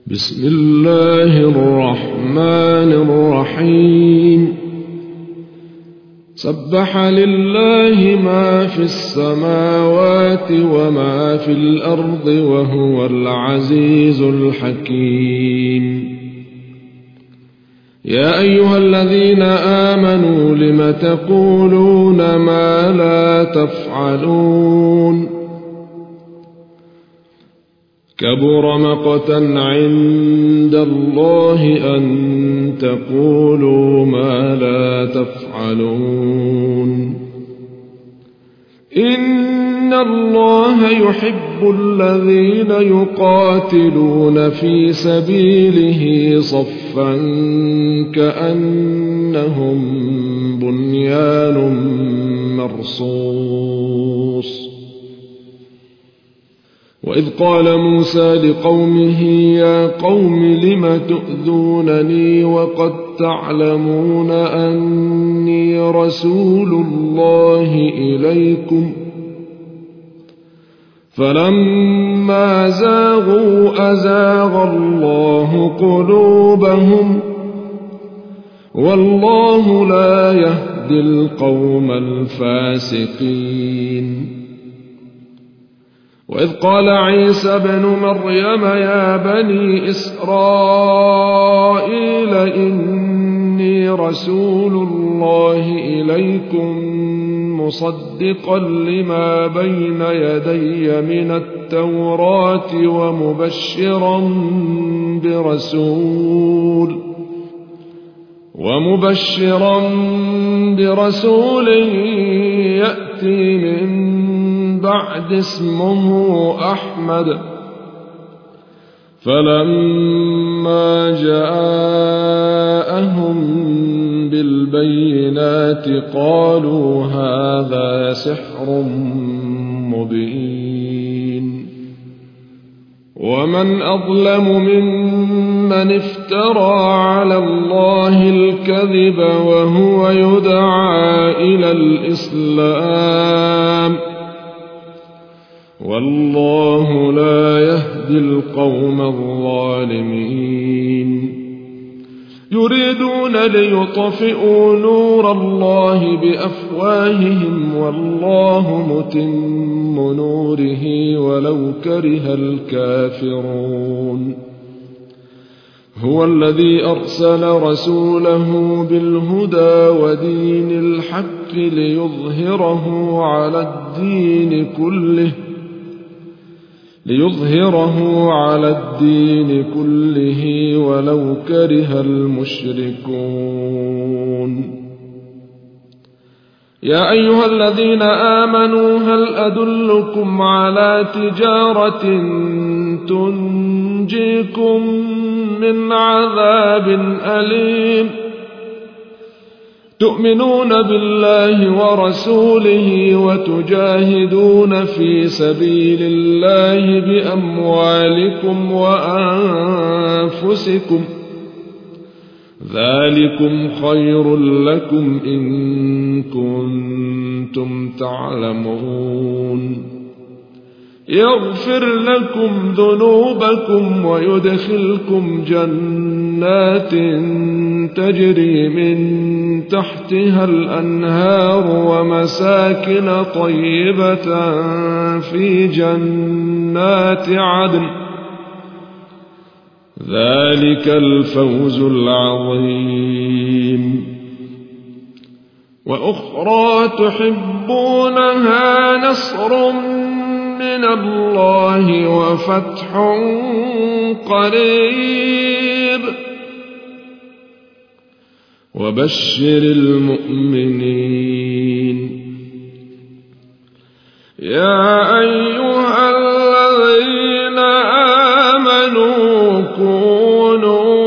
بسم الله الرحمن الرحيم سبح لله ما في السماوات وما في الأرض وهو العزيز الحكيم يا أيها الذين آمنوا لم تقولون ما لا تفعلون كبر مقتا عند الله أن تقولوا ما لا تفعلون إن الله يحب الذين يقاتلون في سبيله صفا كأنهم بنيان مرصوص وإذ قال موسى لقومه يا قوم لم تؤذونني وقد تعلمون أني رسول الله إليكم فلما زاغوا أزاغ الله قلوبهم والله لا يهدي القوم الفاسقين وإذ قال عيسى ابن مريم يا بني إسرائيل إني رسول الله إليكم مصدقا لما بين يدي من التوراة ومبشرا برسول يأتي من بعد اسمه أحمد فلما جاءهم بالبينات قالوا هذا سحر مبين ومن أظلم ممن افترى على الله الكذب وهو يدعى إلى الإسلام والله لا يهدي القوم الظالمين يريدون ليطفئوا نور الله بأفواههم والله متم نوره ولو كره الكافرون هو الذي أرسل رسوله بالهدى ودين الحق ليظهره على الدين كله ولو كره المشركون يا أيها الذين آمنوا هل أدلكم على تجارة تنجيكم من عذاب أليم تؤمنون بالله ورسوله وتجاهدون في سبيل الله بأموالكم وأنفسكم ذلكم خير لكم إن كنتم تعلمون يغفر لكم ذنوبكم ويدخلكم جنات تجري من تحتها الأنهار ومساكن طيبة في جنات عدن ذلك الفوز العظيم وأخرى تحبونها نصر من الله وفتح قريب وبشر المؤمنين يا أيها الذين آمنوا كونوا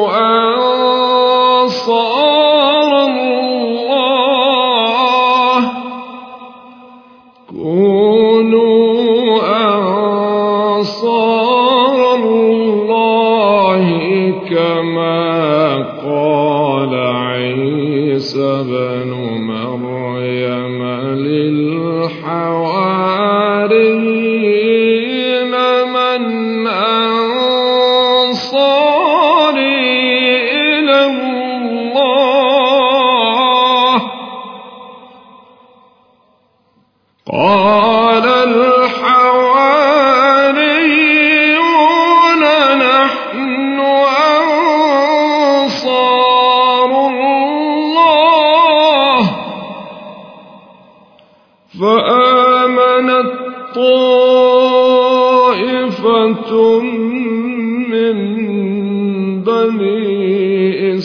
أنصار الله كما قال عيسى بن مريم للحواريين من أنصار من بني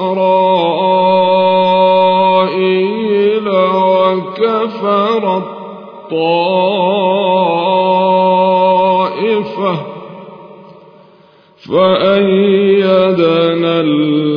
إسرائيل وكفرت طائفة فأيدنا